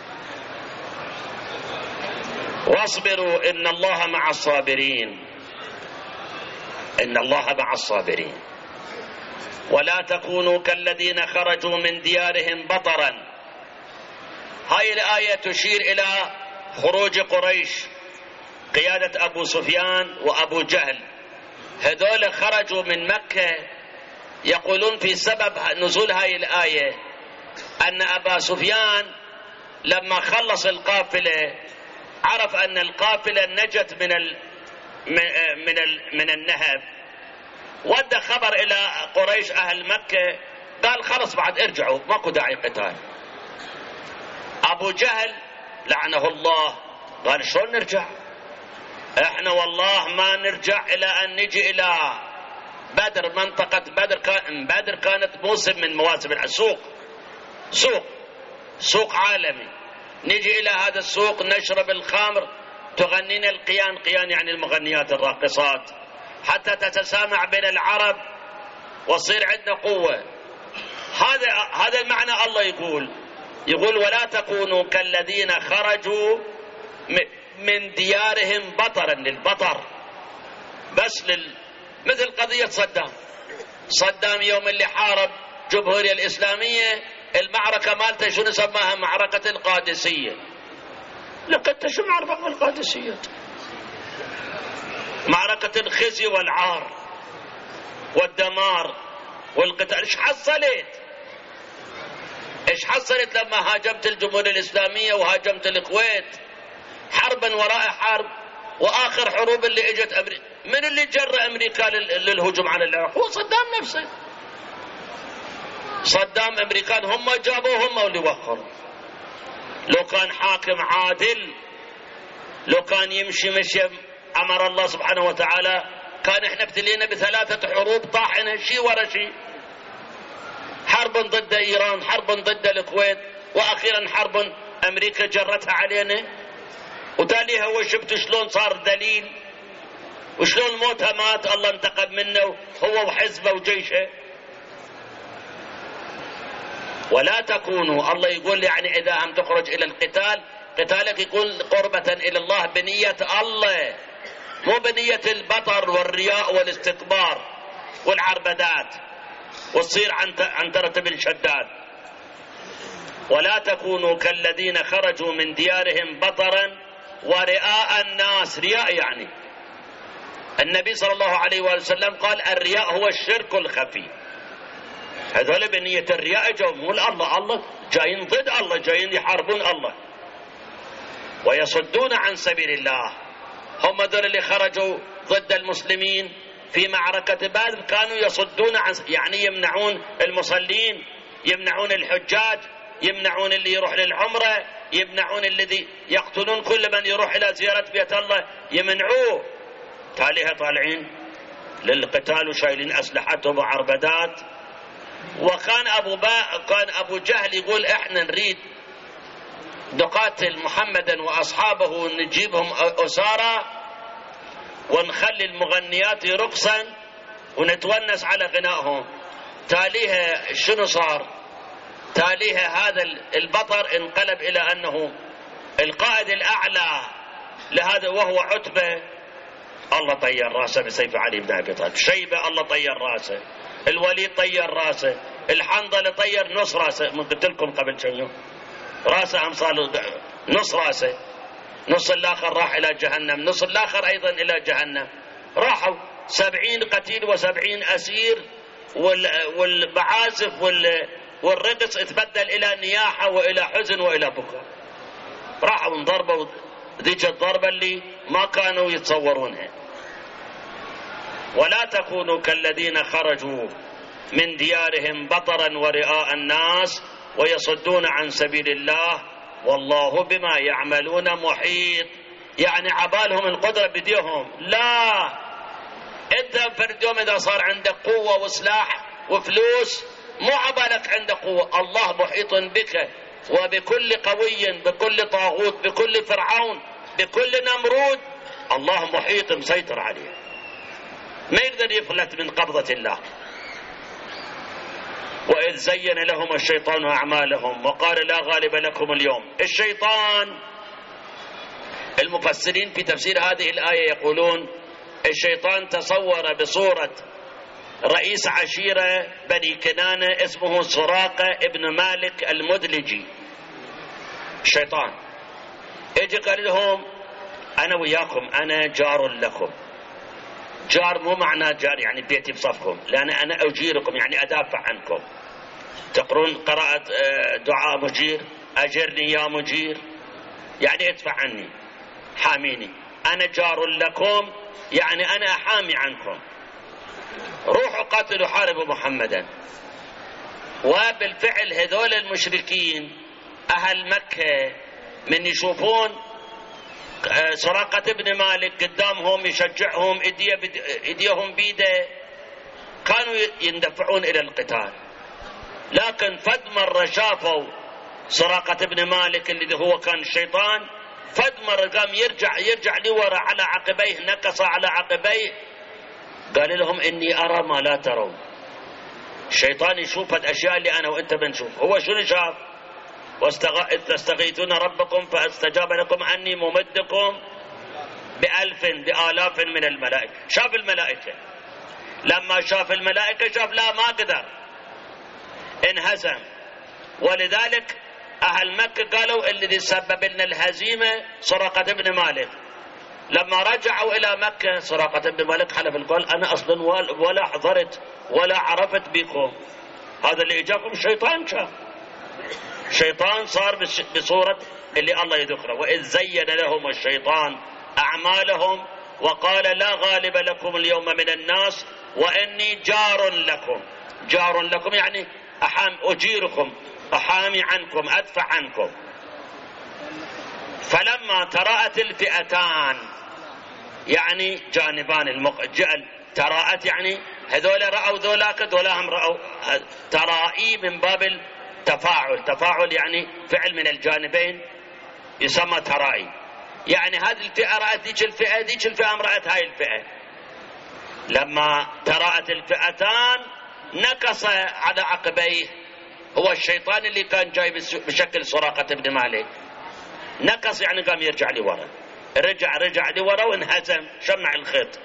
S1: واصبروا إن الله مع الصابرين، إن الله مع الصابرين. ولا تكونوا كالذين خرجوا من ديارهم بطرا. هاي الآية تشير إلى خروج قريش، قيادة أبو سفيان وأبو جهل. هذول خرجوا من مكة. يقولون في سبب نزول هاي الآية أن أبا سفيان لما خلص القافلة عرف أن القافلة نجت من النهب، ودى خبر إلى قريش أهل مكة، قال خلص بعد ارجعوا، ماكو داعي قتال. أبو جهل لعنه الله قال شلون نرجع؟ احنا والله ما نرجع إلى أن نجي إلى بدر. منطقة بدر كانت موسم من مواسم السوق، سوق عالمي. نجي إلى هذا السوق نشرب الخمر، تغنينا القيان، قيان يعني المغنيات الراقصات، حتى تتسامع بين العرب وصير عندنا قوة. هذا المعنى. الله يقول ولا تكونوا كالذين خرجوا من ديارهم بطرا، للبطر بس مثل قضية صدام يوم اللي حارب جمهورية الإسلامية، المعركة مالته شنو سماها؟ معركة القادسية. لقد شو معركة القادسية؟ معركة الخزي والعار والدمار والقتال. ايش حصلت لما هاجمت الجمهورية الإسلامية وهاجمت الكويت؟ حربا وراء حرب. واخر حروب اللي اجت من اللي جرى امريكا للهجوم على العراق؟ هو صدام نفسه. صدام امريكان هم جابوه هم اللي وخروا. لو كان حاكم عادل، لو كان يمشي مشي امر الله سبحانه وتعالى، كان احنا ابتلينا ب3 حروب طاحنه شيء ورا شيء. حرب ضد ايران، حرب ضد الكويت، واخيرا حرب امريكا جرتها علينا، وتاليها هو شفتوا شلون صار ذليل، وشلون موتها مات، الله انتقم منه هو وحزبه وجيشه. ولا تكونوا، الله يقول يعني اذا هم تخرج الى القتال، قتالك يكون قربة الى الله بنية الله، مو بنية البطر والرياء والاستكبار والعربدات وتصير عنترة بن شداد. ولا تكونوا كالذين خرجوا من ديارهم بطرا ورئاء الناس. رياء يعني النبي صلى الله عليه وسلم قال الرياء هو الشرك الخفي. هذول بنية الرياء جو، مو الله جايين ضد الله، جايين يحاربون الله ويصدون عن سبيل الله. هم ذول اللي خرجوا ضد المسلمين في معركة بدر، كانوا يصدون عن، يعني يمنعون المصلين، يمنعون الحجاج، يمنعون اللي يروح للعمرة، يمنعون الذي يقتلون كل من يروح إلى زيارة بيت الله، يمنعوه. تاليها طالعين للقتال وشايلين أسلحتهم وعربدات. وكان كان أبو جهل يقول احنا نريد نقاتل محمدا وأصحابه ونجيبهم أسارى ونخلي المغنيات رقصا ونتونس على غنائهم. تاليها شنو صار؟ تاليها هذا البطر انقلب إلى أنه القائد الأعلى لهذا وهو عتبة، الله طير راسه بسيف علي بن أبي طالب. شيبة الله طير راسه، الوليد طير راسه، الحنظلة طير نص راسه. من قلت لكم قبل كم يوم راسه أمثال نص راسه، نص الآخر راح إلى جهنم، نص الآخر أيضا إلى جهنم. راحوا 70 قتيل و70 أسير، والمعازف والرقص اتبدل إلى نياحة وإلى حزن وإلى بكاء. راحوا انضربوا ذيك الضربة اللي ما كانوا يتصورونها. ولا تكونوا كالذين خرجوا من ديارهم بطرا ورئاء الناس ويصدون عن سبيل الله والله بما يعملون محيط. يعني عبالهم القدرة بديهم، لا، انت فرد يوم اذا صار عندك قوة وسلاح وفلوس مو عبالك عندك قوة، الله محيط بك وبكل قوي، بكل طاغوت، بكل فرعون، بكل نمرود، الله محيط مسيطر عليه، ما يقدر يفلت من قبضة الله. وإذ زين لهم الشيطان أعمالهم وقال لا غالب لكم اليوم. الشيطان، المفسرين في تفسير هذه الآية يقولون الشيطان تصور بصورة رئيس عشيرة بني كنانة اسمه سراقة ابن مالك المدلجي. الشيطان اجي قال لهم أنا وياكم، أنا جار لكم. جار مو معناه جار يعني بيتي بصفكم، لأن أنا أجيركم يعني أدافع عنكم. تقرون قراءة دعاء مجير، أجرني يا مجير، يعني ادفع عني، حاميني. أنا جار لكم يعني أنا أحامي عنكم. روحوا قاتلوا حاربوا محمدا. وبالفعل هذول المشركين أهل مكة من يشوفون سراقة ابن مالك قدامهم يشجعهم، ايديهم بيده، كانوا يندفعون الى القتال. لكن فد مرة شافوا سراقة ابن مالك اللي هو كان الشيطان، فد مرة قام يرجع لورا على عقبيه، نكص على عقبيه، قال لهم اني ارى ما لا ترون. الشيطان يشوف الاشياء اللي انا وانت بنشوف. هو شنو شاف؟ إذ تستغيثون ربكم فاستجاب لكم أني ممدكم بآلاف من الملائكة. شاف الملائكة، لما شاف الملائكة شاف لا ما قدر، انهزم. ولذلك أهل مكة قالوا الذي سبب لنا الهزيمة سراقة ابن مالك. لما رجعوا إلى مكة سراقة ابن مالك حلف القول أنا أصلا ولا حضرت ولا عرفت بكم، هذا اللي إجاكم الشيطان. شاف شيطان صار بصورة اللي الله يذكره. وإذ زين لهم الشيطان أعمالهم وقال لا غالب لكم اليوم من الناس وإني جار لكم. جار لكم يعني أجيركم، أحامي عنكم، أدفع عنكم. فلما تراءت الفئتان، يعني جانبان تراءت يعني هذول رأوا ذولاك، ذولاهم رأوا. ترائي من باب التفاعل، تفاعل يعني فعل من الجانبين يسمى ترائي. يعني هذه الفئة رأت ذيك الفئة، ذيك الفئة رأت هاي الفئة. لما تراءت الفئتان نكص على عقبيه، هو الشيطان اللي كان جاي بشكل سراقة بن مالك. نكص يعني قام يرجع لورا، رجع لورا وانهزم، شمع الخيط.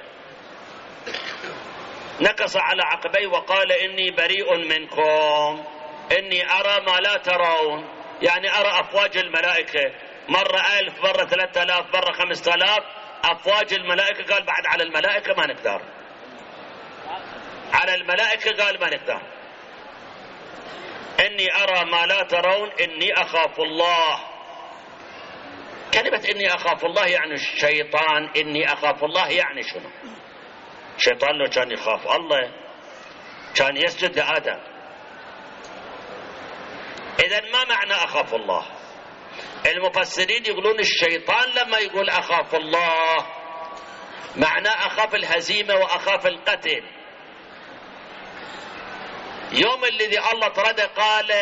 S1: نكص على عقبيه وقال إني بريء منكم، إني أرى ما لا ترون. يعني أرى أفواج الملائكة، مرة 1000، مرة 3000، مرة 5000 أفواج الملائكة. قال بعد على الملائكة ما نقدر، على الملائكة قال ما نقدر. إني أرى ما لا ترون إني أخاف الله. كلمة إني أخاف الله يعني الشيطان، إني أخاف الله يعني شنو؟ الشيطان لو كان يخاف الله كان يسجد لآدم. إذن ما معنى أخاف الله؟ المفسرين يقولون الشيطان لما يقول أخاف الله معناه أخاف الهزيمة وأخاف القتل. يوم الذي الله طرده قال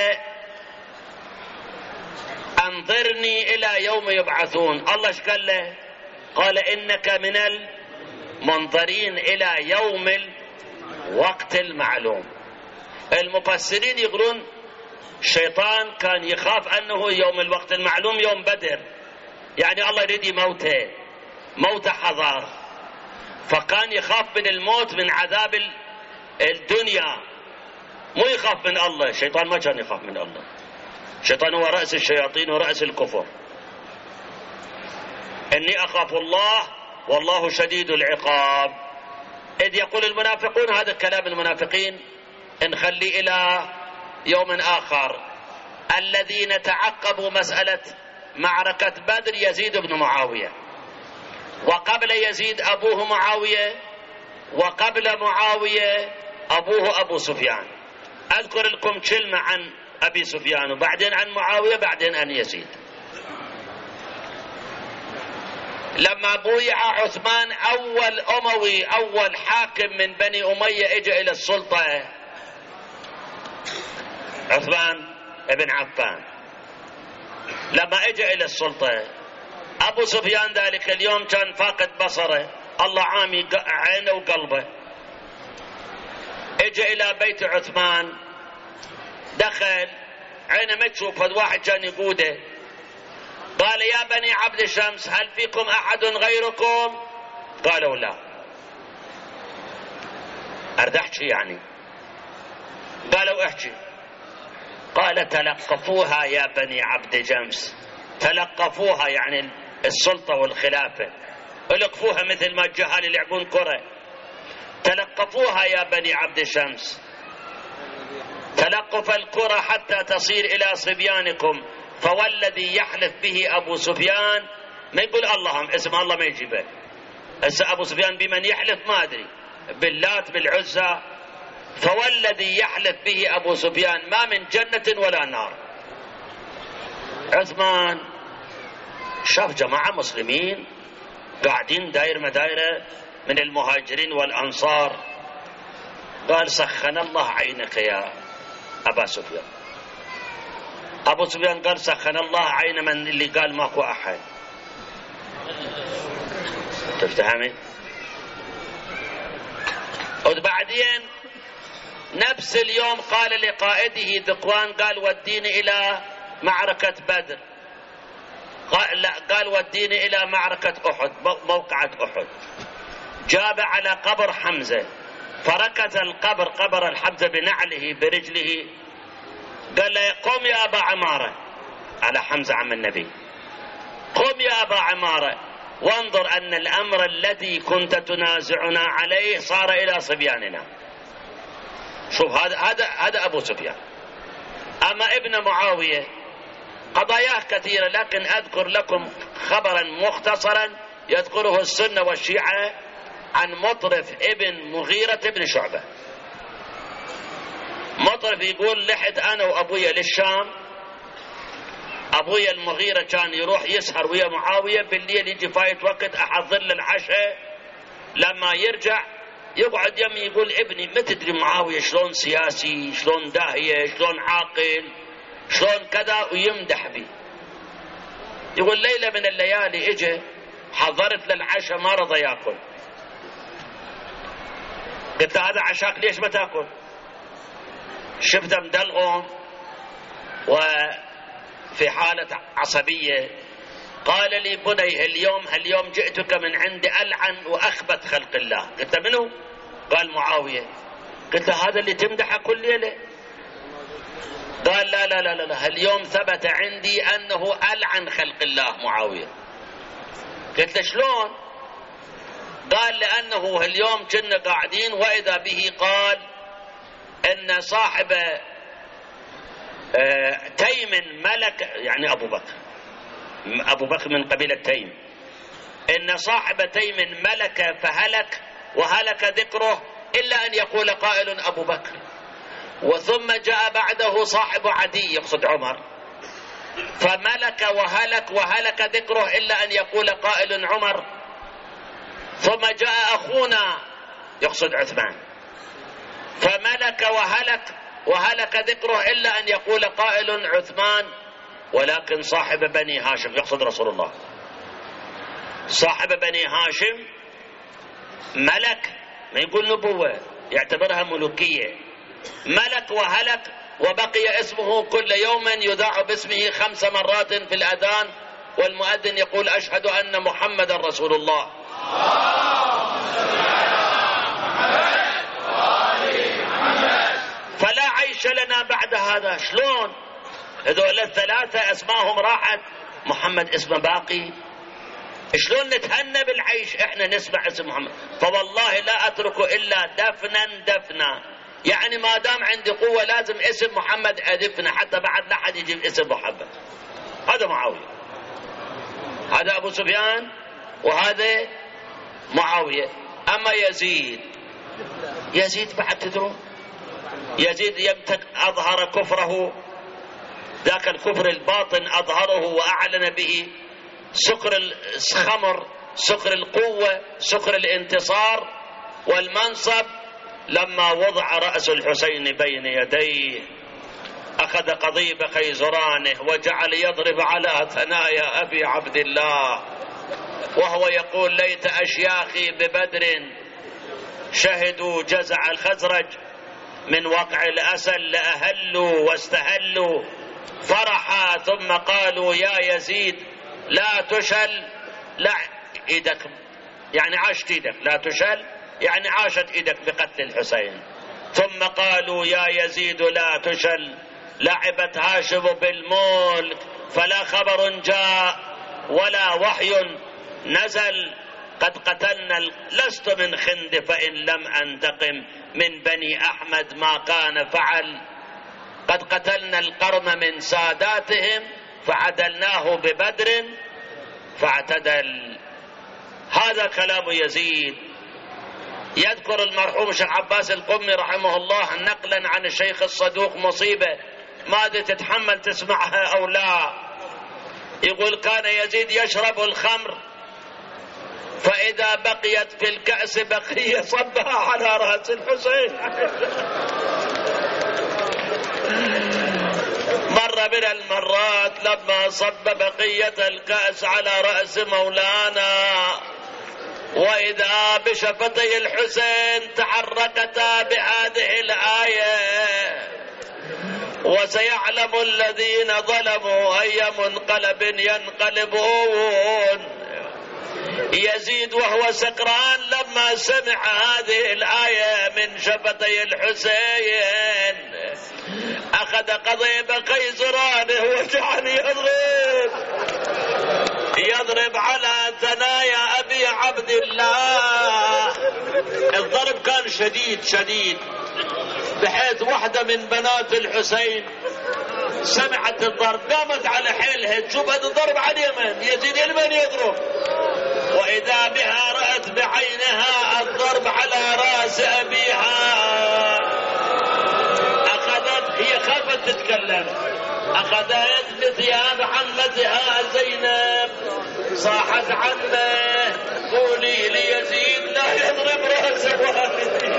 S1: أنظرني إلى يوم يبعثون. الله ايش قال له؟ قال إنك من المنظرين إلى يوم الوقت المعلوم. المفسرين يقولون الشيطان كان يخاف أنه يوم الوقت المعلوم يوم بدر، يعني الله يريد يموته موت حضار، فكان يخاف من الموت، من عذاب الدنيا، مو يخاف من الله. الشيطان ما كان يخاف من الله، الشيطان هو رأس الشياطين ورأس الكفر. إني أخاف الله والله شديد العقاب. إذ يقول المنافقون، هذا كلام المنافقين نخلي إلى يوم آخر. الذين تعقبوا مسألة معركة بدر يزيد بن معاوية، وقبل يزيد أبوه معاوية، وقبل معاوية أبوه أبو سفيان. أذكر لكم كلمة عن أبي سفيان وبعدين عن معاوية بعدين عن يزيد. لما بويع عثمان أول أموي، أول حاكم من بني أمية إجا إلى السلطة، عثمان ابن عفان لما إجا إلى السلطة، أبو سفيان ذلك اليوم كان فاقد بصره، الله عامي عينه وقلبه. إجا إلى بيت عثمان، دخل عينه ما تشوف، هذا واحد كان يقوده. قال يا بني عبد الشمس هل فيكم أحد غيركم؟ قالوا لا. أرد أحكي يعني؟ قالوا احكي. قال تلقفوها يا بني عبد شمس. تلقفوها يعني السلطة والخلافة، القفوها مثل ما الجهال يلعبون كرة. تلقفوها يا بني عبد شمس، تلقف الكرة حتى تصير إلى صبيانكم، فوالذي يحلف به أبو سفيان، ما يقول اللهم اسم الله ما يجيبه. هسه أبو سفيان بمن يحلف ما أدري، باللات بالعزى. فوالذي يحلف به أبو سفيان ما من جنة ولا نار. عثمان شاف جماعة مسلمين قاعدين داير مدايرة من المهاجرين والأنصار، قال سخن الله عينك يا أبا سفيان. أبو سفيان قال سخن الله عين من اللي قال ماكو أحد. تفتهمي؟ وبعدين نفس اليوم قال لقائده ذكوان، قال وديني إلى معركة بدر، قال وديني إلى معركة أحد، موقعة أحد. جاب على قبر حمزة، فركز القبر، قبر الحمزة بنعله برجله. قال له قم يا أبا عمارة، على حمزة عم النبي، قم يا أبا عمارة وانظر أن الأمر الذي كنت تنازعنا عليه صار إلى صبياننا. شوف هذا أبو سفيان. أما ابن معاوية قضاياه كثيرة، لكن أذكر لكم خبرا مختصرا يذكره السنة والشيعة عن مطرف ابن مغيرة بن شعبة. مطرف يقول لحد أنا وأبويا للشام، أبويا المغيرة كان يروح يسهر ويا معاوية، بالليل يجي فايت وقت أحضر له العشاء، لما يرجع يقعد يمي يقول ابني ما تدري معاوية شلون سياسي، شلون داهية، شلون عاقل، شلون كذا، ويمدح بي. يقول ليلة من الليالي اجى حضرت للعشاء ما رضى ياكل، قلت له هذا عشاك ليش ما تاكل؟ شفته مدلغم وفي حالة عصبية. قال لي بني اليوم جئتك من عند ألعن وأخبث خلق الله. قلت له منو؟ قال معاوية. قلت له هذا اللي تمدحه كل ليلة؟ قال لا لا لا لا، اليوم ثبت عندي أنه ألعن خلق الله معاوية. قلت له شلون؟ قال لأنه اليوم كنا قاعدين وإذا به قال إن صاحب تيم ملك، يعني أبو بكر من قبيلة تيم، إن صاحب تيم ملك فهلك وهلك ذكره إلا أن يقول قائل أبو بكر، وثم جاء بعده صاحب عدي يقصد عمر فملك وهلك وهلك ذكره إلا أن يقول قائل عمر، ثم جاء أخونا يقصد عثمان فملك وهلك وهلك ذكره إلا أن يقول قائل عثمان، ولكن صاحب بني هاشم يقصد رسول الله، صاحب بني هاشم ملك، ما يقول نبوة، يعتبرها ملوكية، ملك وهلك، وبقي اسمه كل يوم يذاع باسمه 5 مرات في الأذان، والمؤذن يقول أشهد أن محمد رسول الله. فلا عيش لنا بعد هذا. شلون هذول الثلاثة اسمائهم راحت، محمد اسمه باقي، شلون نتهنى بالعيش احنا نسمع اسم محمد؟ فوالله لا اترك الا دفنا، يعني ما دام عندي قوة لازم اسم محمد ادفنه حتى بعد لا حد يجيب اسم محمد. هذا معاوية، هذا ابو سفيان، وهذا معاوية. اما يزيد بعد تدرون، يزيد اظهر كفره، ذاك الكفر الباطن اظهره واعلن به، سكر الخمر، سكر القوة، سكر الانتصار والمنصب. لما وضع رأس الحسين بين يديه أخذ قضيب خيزرانه وجعل يضرب على ثنايا أبي عبد الله، وهو يقول ليت أشياخي ببدر شهدوا جزع الخزرج من وقع الأسل لأهلوا واستهلوا فرحا، ثم قالوا يا يزيد لا تشل، لا ايدك يعني عاشت ايدك، لا تشل يعني عاشت ايدك بقتل الحسين. ثم قالوا يا يزيد لا تشل، لعبت هاشم بالملك فلا خبر جاء ولا وحي نزل، قد قتلنا لست من خند فإن لم أنتقم من بني أحمد ما كان فعل، قد قتلنا القرن من ساداتهم فعدلناه ببدر فاعتدل. هذا كلام يزيد. يذكر المرحوم الشيخ عباس القمي رحمه الله نقلا عن الشيخ الصدوق مصيبة ما أدري تتحمل تسمعها أو لا. يقول كان يزيد يشرب الخمر فإذا بقيت في الكأس بقية صبها على رأس الحسين. مرة من المرات لما صب بقية الكأس على رأس مولانا وإذا بشفتي الحسين تحركتا بهذه الآية وسيعلم الذين ظلموا أي منقلب ينقلبون. يزيد وهو سكران لما سمع هذه الآية من شفتي الحسين أخذ قضيب خيزرانه وجعل يضرب على ثنايا أبي عبد الله. الضرب كان شديد بحيث واحدة من بنات الحسين سمعت الضرب قامت على حيلها تشوف هذا الضرب على اليمن، يزيد اليمن يضرب، وإذا بها رأت بعينها الضرب على رأس أبيها. أخذ تتكلم. أخذت بثياب عمتها زينب صاحت عنه قولي لي يزيد لا يضرب رأس والدي.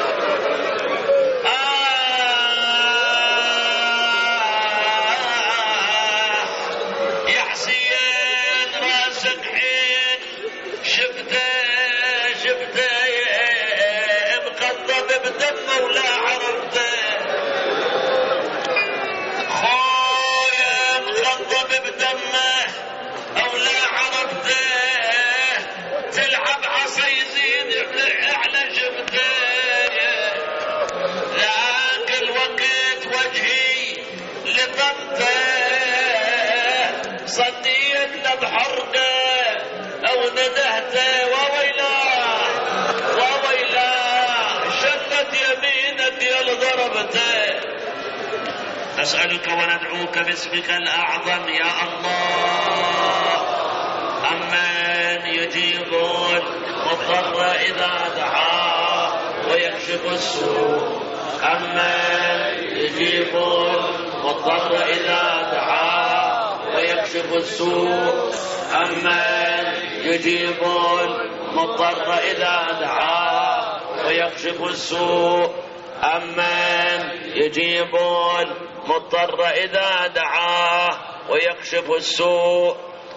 S1: يا حسين راسك حين شفته مقضب بدمه ولا عرفته. خويا مقضب بدمه او لا عرفته تلعب عصا يزيد على شفته. ذاك الوقت وجهي لطمته صديت له بحرقه او ندهته وويلاه شفت يمينك يا ضربته. أسألك وندعوك باسمك الأعظم يا الله أمن يجيب المضطر إذا دعاه ويكشف السوء. أمن يجيب المضطر إذا دعاه ويكشف السوء. أمن يجيب المضطر إذا دعاه ويكشف السوء. أمن يجيب المضطر إذا دعاه ويكشف السوء.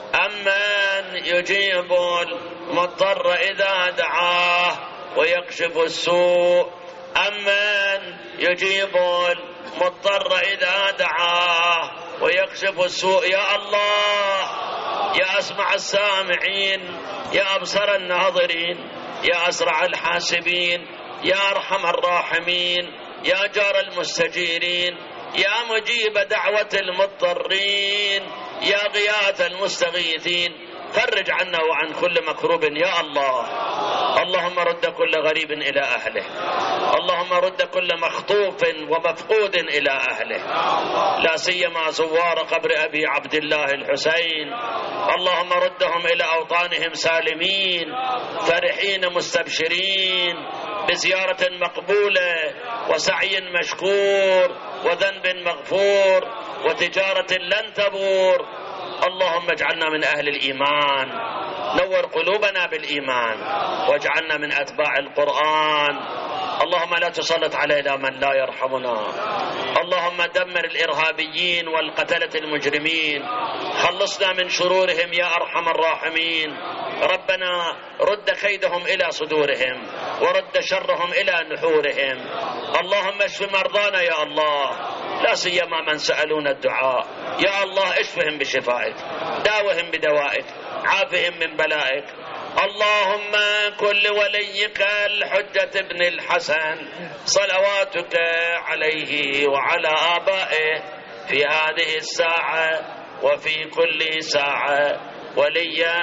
S1: أمن يجيب المضطر إذا دعاه ويكشف السوء. أمن يجيب المضطر إذا دعاه ويكشف السوء. يا الله يا أسمع السامعين يا أبصر الناظرين يا أسرع الحاسبين يا أرحم الراحمين يا جار المستجيرين يا مجيب دعوة المضطرين يا غياث المستغيثين فرج عنا وعن كل مكروب يا الله. اللهم رد كل غريب إلى أهله. اللهم رد كل مخطوف ومفقود إلى أهله لا سيما زوار قبر أبي عبد الله الحسين. اللهم ردهم إلى أوطانهم سالمين فرحين مستبشرين بزيارة مقبولة وسعي مشكور وذنب مغفور وتجارة لن تبور. اللهم اجعلنا من أهل الإيمان نور قلوبنا بالإيمان واجعلنا من أتباع القرآن. اللهم لا تسلط علينا من لا يرحمنا. اللهم دمر الإرهابيين والقتلة المجرمين خلصنا من شرورهم يا أرحم الراحمين. ربنا رد كيدهم إلى صدورهم ورد شرهم إلى نحورهم. اللهم اشف مرضانا يا الله لا سيما من سألون الدعاء. يا الله اشفهم بشفائك داوهم بدوائك عافهم من بلائك. اللهم كن لوليك الحجة ابن الحسن صلواتك عليه وعلى آبائه في هذه الساعة وفي كل ساعة وليا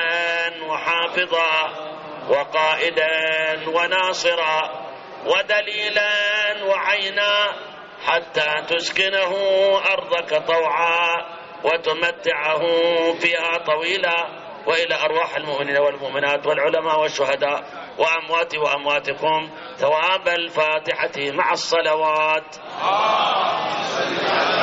S1: وحافظا وقائدا وناصرا ودليلا وعينا حتى تسكنه أرضك طوعا وتمتعه فيها طويلا. وإلى أرواح المؤمنين والمؤمنات والعلماء والشهداء وأمواتي وأمواتكم ثواب الفاتحة مع الصلوات.